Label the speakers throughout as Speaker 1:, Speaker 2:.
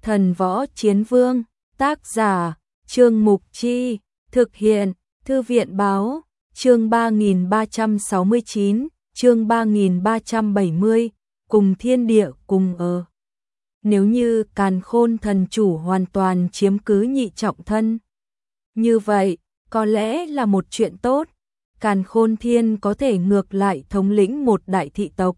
Speaker 1: Thần Võ Chiến Vương, tác giả, Trương Mục Chi, thực hiện, Thư viện Báo, chương 3369, chương 3370, cùng thiên địa cùng ở. Nếu như Càn Khôn thần chủ hoàn toàn chiếm cứ nhị trọng thân, như vậy, có lẽ là một chuyện tốt. Càn Khôn Thiên có thể ngược lại thống lĩnh một đại thị tộc.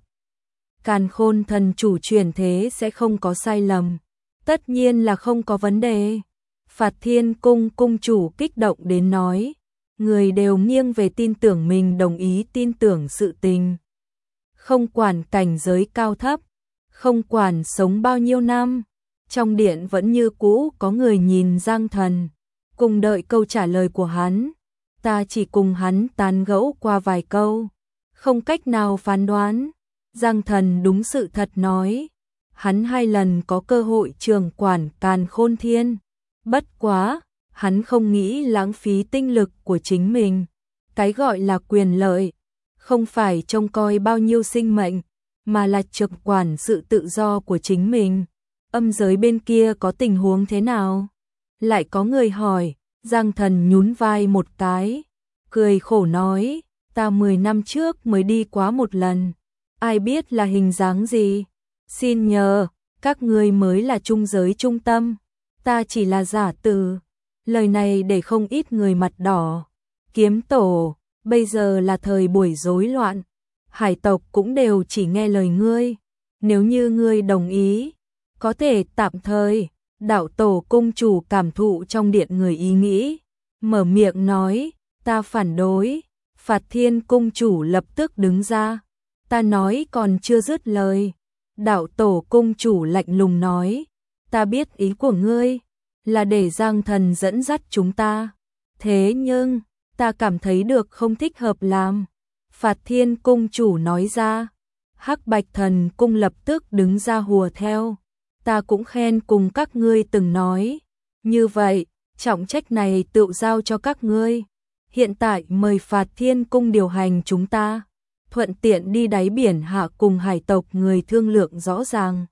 Speaker 1: Càn Khôn thần chủ chuyển thế sẽ không có sai lầm. Tất nhiên là không có vấn đề. Phạt Thiên Cung cung chủ kích động đến nói. Người đều nghiêng về tin tưởng mình đồng ý tin tưởng sự tình. Không quản cảnh giới cao thấp, không quản sống bao nhiêu năm. Trong điện vẫn như cũ có người nhìn Giang Thần, cùng đợi câu trả lời của hắn. Ta chỉ cùng hắn tán gẫu qua vài câu, không cách nào phán đoán. Giang Thần đúng sự thật nói, hắn 2 lần có cơ hội trưởng quản Càn Khôn Thiên. Bất quá, hắn không nghĩ lãng phí tinh lực của chính mình. Cái gọi là quyền lợi, không phải trông coi bao nhiêu sinh mệnh, mà là trực quản sự tự do của chính mình. Âm giới bên kia có tình huống thế nào? Lại có người hỏi. Giang Thần nhún vai một cái, cười khổ nói, ta 10 năm trước mới đi quá một lần, ai biết là hình dáng gì. Xin nhờ, các ngươi mới là trung giới trung tâm, ta chỉ là giả từ. Lời này để không ít người mặt đỏ. Kiếm tổ, bây giờ là thời buổi rối loạn, hải tộc cũng đều chỉ nghe lời ngươi. Nếu như ngươi đồng ý, có thể tạm thời. Đạo tổ cung chủ cảm thụ trong điện người ý nghĩ, mở miệng nói, ta phản đối. Phạt Thiên cung chủ lập tức đứng ra, ta nói còn chưa dứt lời. Đạo tổ cung chủ lạnh lùng nói, ta biết ý của ngươi, là để Giang Thần dẫn dắt chúng ta. Thế nhưng, ta cảm thấy được không thích hợp làm. Phạt Thiên cung chủ nói ra, Hắc Bạch Thần cung lập tức đứng ra hùa theo. Ta cũng khen cùng các ngươi từng nói. Như vậy, trọng trách này tự giao cho các ngươi. Hiện tại mời Phạt Thiên Cung điều hành chúng ta. Thuận tiện đi đáy biển hạ cùng hải tộc người thương lượng rõ ràng.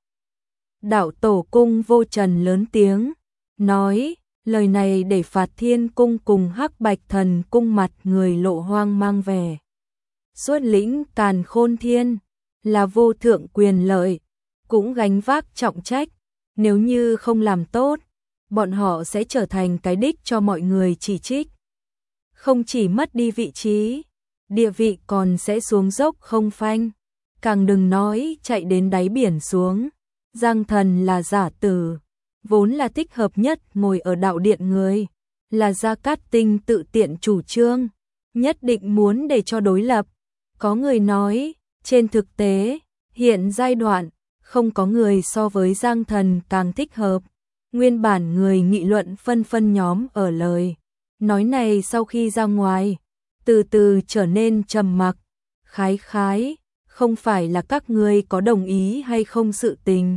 Speaker 1: Đạo tổ cung vô trần lớn tiếng, nói, lời này để Phạt Thiên Cung cùng Hắc Bạch Thần Cung mặt người lộ hoang mang vẻ. Xuất lĩnh Càn Khôn Thiên, là vô thượng quyền lợi. Cũng gánh vác trọng trách, nếu như không làm tốt, bọn họ sẽ trở thành cái đích cho mọi người chỉ trích. Không chỉ mất đi vị trí, địa vị còn sẽ xuống dốc không phanh, càng đừng nói chạy đến đáy biển xuống. Giang Thần là giả tử, vốn là thích hợp nhất ngồi ở đạo điện người, là Gia Cát Tinh tự tiện chủ trương, nhất định muốn để cho đối lập. Có người nói, trên thực tế, hiện giai đoạn, không có người so với Giang Thần càng thích hợp. Nguyên bản người nghị luận phân phân nhóm ở lời nói này sau khi ra ngoài, từ từ trở nên trầm mặc. Khái khái, không phải là các ngươi có đồng ý hay không sự tình,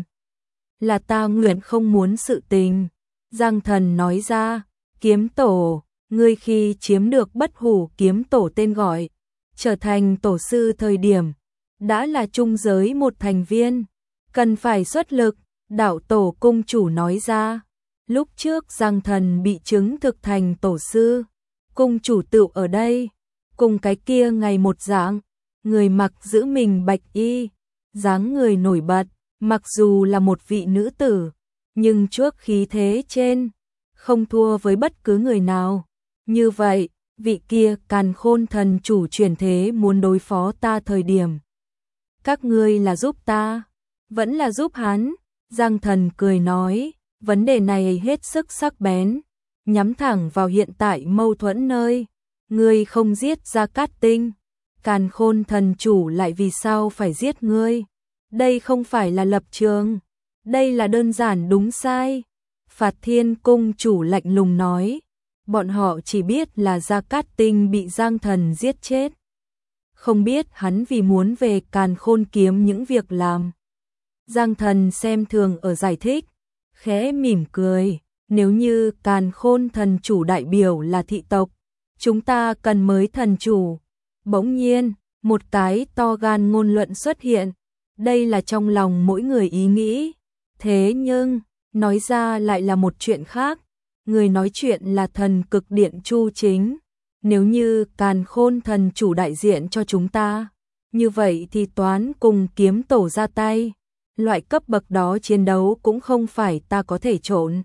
Speaker 1: là ta nguyện không muốn sự tình. Giang Thần nói ra, kiếm tổ, ngươi khi chiếm được Bất Hủ kiếm tổ tên gọi, trở thành tổ sư thời điểm, đã là trung giới một thành viên. Cần phải xuất lực, đạo tổ cung chủ nói ra. Lúc trước Giang Thần bị chứng thực thành tổ sư, cung chủ tựu ở đây, cùng cái kia ngày một dạng, người mặc giữ mình bạch y, dáng người nổi bật, mặc dù là một vị nữ tử, nhưng trước khí thế trên, không thua với bất cứ người nào. Như vậy, vị kia Càn Khôn thần chủ chuyển thế muốn đối phó ta thời điểm, các ngươi là giúp ta, vẫn là giúp hắn. Giang Thần cười nói, vấn đề này hết sức sắc bén, nhắm thẳng vào hiện tại mâu thuẫn nơi. Ngươi không giết Gia Cát Tinh, Càn Khôn thần chủ lại vì sao phải giết ngươi? Đây không phải là lập trường, đây là đơn giản đúng sai. Phạt Thiên cung chủ lạnh lùng nói, bọn họ chỉ biết là Gia Cát Tinh bị Giang Thần giết chết, không biết hắn vì muốn về Càn Khôn kiếm những việc làm. Giang Thần xem thường ở giải thích, khẽ mỉm cười, nếu như Càn Khôn thần chủ đại biểu là thị tộc, chúng ta cần mới thần chủ. Bỗng nhiên, một cái to gan ngôn luận xuất hiện, đây là trong lòng mỗi người ý nghĩ. Thế nhưng, nói ra lại là một chuyện khác. Người nói chuyện là thần cực điện Chu Chính. Nếu như Càn Khôn thần chủ đại diện cho chúng ta, như vậy thì toán cùng kiếm tổ ra tay. Loại cấp bậc đó chiến đấu cũng không phải ta có thể trộn.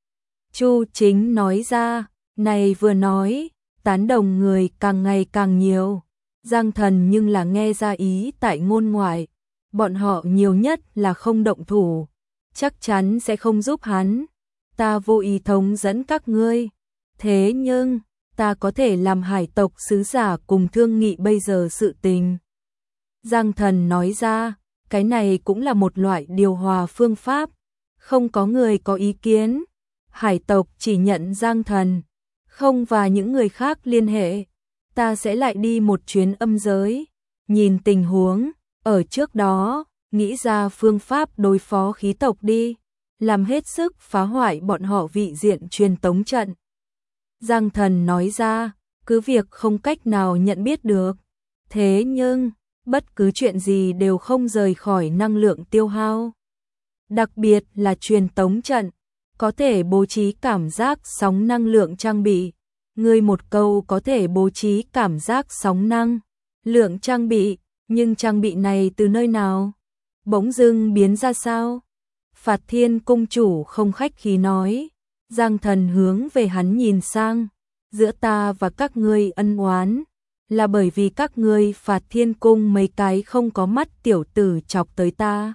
Speaker 1: Chu Chính nói ra, này vừa nói, tán đồng người càng ngày càng nhiều. Giang Thần nhưng là nghe ra ý tại ngôn ngoại, bọn họ nhiều nhất là không động thủ, chắc chắn sẽ không giúp hắn. Ta vô ý thống dẫn các ngươi, thế nhưng ta có thể làm hải tộc sứ giả cùng thương nghị bây giờ sự tình. Giang Thần nói ra, cái này cũng là một loại điều hòa phương pháp, không có người có ý kiến. Hải tộc chỉ nhận Giang Thần, không và những người khác liên hệ. Ta sẽ lại đi một chuyến âm giới, nhìn tình huống, ở trước đó, nghĩ ra phương pháp đối phó khí tộc đi, làm hết sức phá hoại bọn họ vị diện truyền tống trận. Giang Thần nói ra, cứ việc không cách nào nhận biết được, thế nhưng, bất cứ chuyện gì đều không rời khỏi năng lượng tiêu hao. Đặc biệt là truyền tống trận, có thể bố trí cảm giác sóng năng lượng trang bị. Ngươi một câu có thể bố trí cảm giác sóng năng lượng trang bị, nhưng trang bị này từ nơi nào? Bỗng dưng biến ra sao? Phạt Thiên cung chủ không khách khí nói. Giang Thần hướng về hắn nhìn sang, giữa ta và các ngươi ân oán, là bởi vì các ngươi Phạt Thiên cung mấy cái không có mắt tiểu tử chọc tới ta,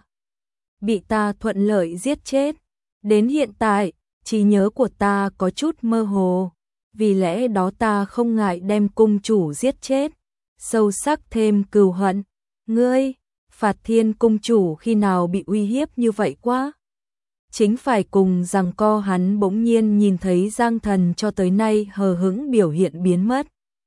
Speaker 1: bị ta thuận lợi giết chết. Đến hiện tại, trí nhớ của ta có chút mơ hồ, vì lẽ đó ta không ngại đem cung chủ giết chết, sâu sắc thêm cừu hận. Ngươi, Phạt Thiên cung chủ khi nào bị uy hiếp như vậy quá? Chính phải cùng giằng co hắn bỗng nhiên nhìn thấy Giang Thần cho tới nay hờ hững biểu hiện biến mất.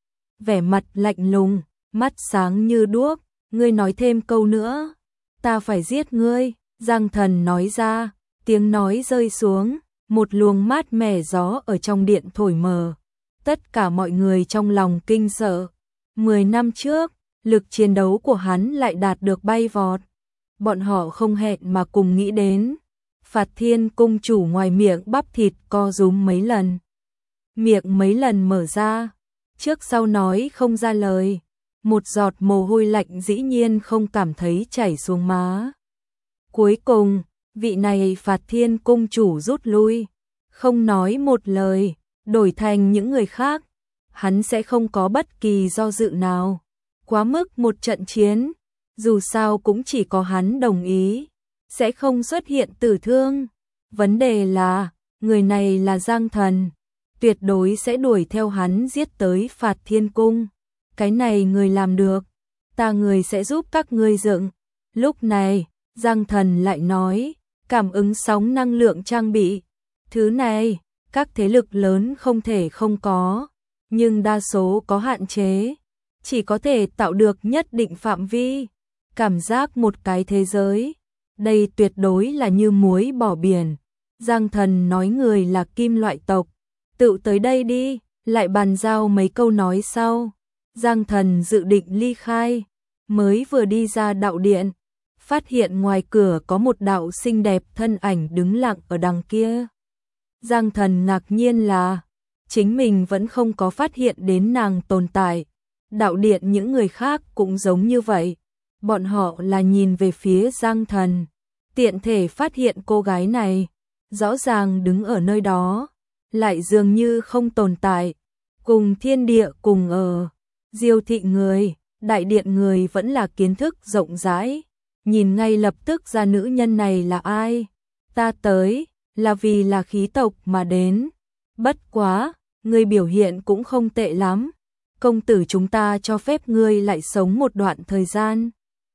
Speaker 1: Vẻ mặt lạnh lùng, mắt sáng như đuốc, ngươi nói thêm câu nữa, ta phải giết ngươi. Giang Thần nói ra, tiếng nói rơi xuống, một luồng mát mẻ gió ở trong điện thổi mờ. Tất cả mọi người trong lòng kinh sợ. 10 năm trước, lực chiến đấu của hắn lại đạt được bay vọt. Bọn họ không hẹn mà cùng nghĩ đến. Phạt Thiên cung chủ ngoài miệng bắp thịt co rúm mấy lần. Miệng mấy lần mở ra, trước sau nói không ra lời. Một giọt mồ hôi lạnh dĩ nhiên không cảm thấy chảy xuống má. Cuối cùng, vị này Phạt Thiên cung chủ rút lui, không nói một lời, đổi thành những người khác, hắn sẽ không có bất kỳ do dự nào. Quá mức một trận chiến, dù sao cũng chỉ có hắn đồng ý, sẽ không xuất hiện tử thương. Vấn đề là, người này là Giang Thần, tuyệt đối sẽ đuổi theo hắn giết tới Phạt Thiên cung. Cái này người làm được, ta người sẽ giúp các ngươi dựng. Lúc này, Giang Thần lại nói, cảm ứng sóng năng lượng trang bị. Thứ này, các thế lực lớn không thể không có, nhưng đa số có hạn chế, chỉ có thể tạo được nhất định phạm vi, cảm giác một cái thế giới. Đây tuyệt đối là như muối bỏ biển. Giang Thần nói người là kim loại tộc, tự tới đây đi, lại bàn giao mấy câu nói sau. Giang Thần dự định ly khai, mới vừa đi ra đạo điện, phát hiện ngoài cửa có một đạo xinh đẹp thân ảnh đứng lặng ở đằng kia. Giang Thần ngạc nhiên là, chính mình vẫn không có phát hiện đến nàng tồn tại. Đạo điện những người khác cũng giống như vậy, bọn họ là nhìn về phía Giang Thần, tiện thể phát hiện cô gái này, rõ ràng đứng ở nơi đó, lại dường như không tồn tại, cùng thiên địa cùng ở. Diêu thị người, đại điện người vẫn là kiến thức rộng rãi, nhìn ngay lập tức ra nữ nhân này là ai. Ta tới, là vì là khí tộc mà đến. Bất quá, ngươi biểu hiện cũng không tệ lắm. Công tử chúng ta cho phép ngươi lại sống một đoạn thời gian.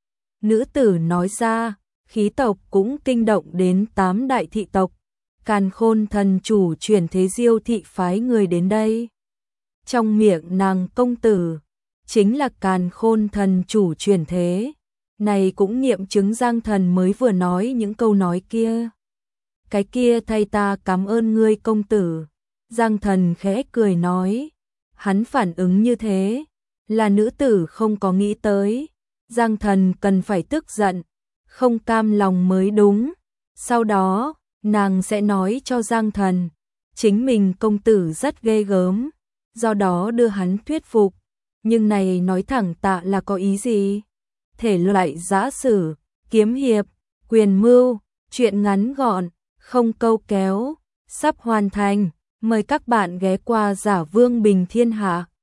Speaker 1: Nữ tử nói ra, khí tộc cũng kinh động đến 8 đại thị tộc. Càn Khôn thần chủ chuyển thế Diêu thị phái người đến đây. Trong miệng nàng công tử, chính là Càn Khôn thần chủ chuyển thế. Này cũng nghiệm chứng Giang Thần mới vừa nói những câu nói kia. Cái kia thay ta cảm ơn ngươi công tử. Giang Thần khẽ cười nói. Hắn phản ứng như thế, là nữ tử không có nghĩ tới. Giang Thần cần phải tức giận, không cam lòng mới đúng. Sau đó, nàng sẽ nói cho Giang Thần, chính mình công tử rất ghê gớm, do đó đưa hắn thuyết phục. Nhưng này nói thẳng tạ là có ý gì? Thể loại giã sử, kiếm hiệp, quyền mưu, truyện ngắn gọn, không câu kéo, sắp hoàn thành. Mời các bạn ghé qua Giả Vương Bình Thiên Hạ.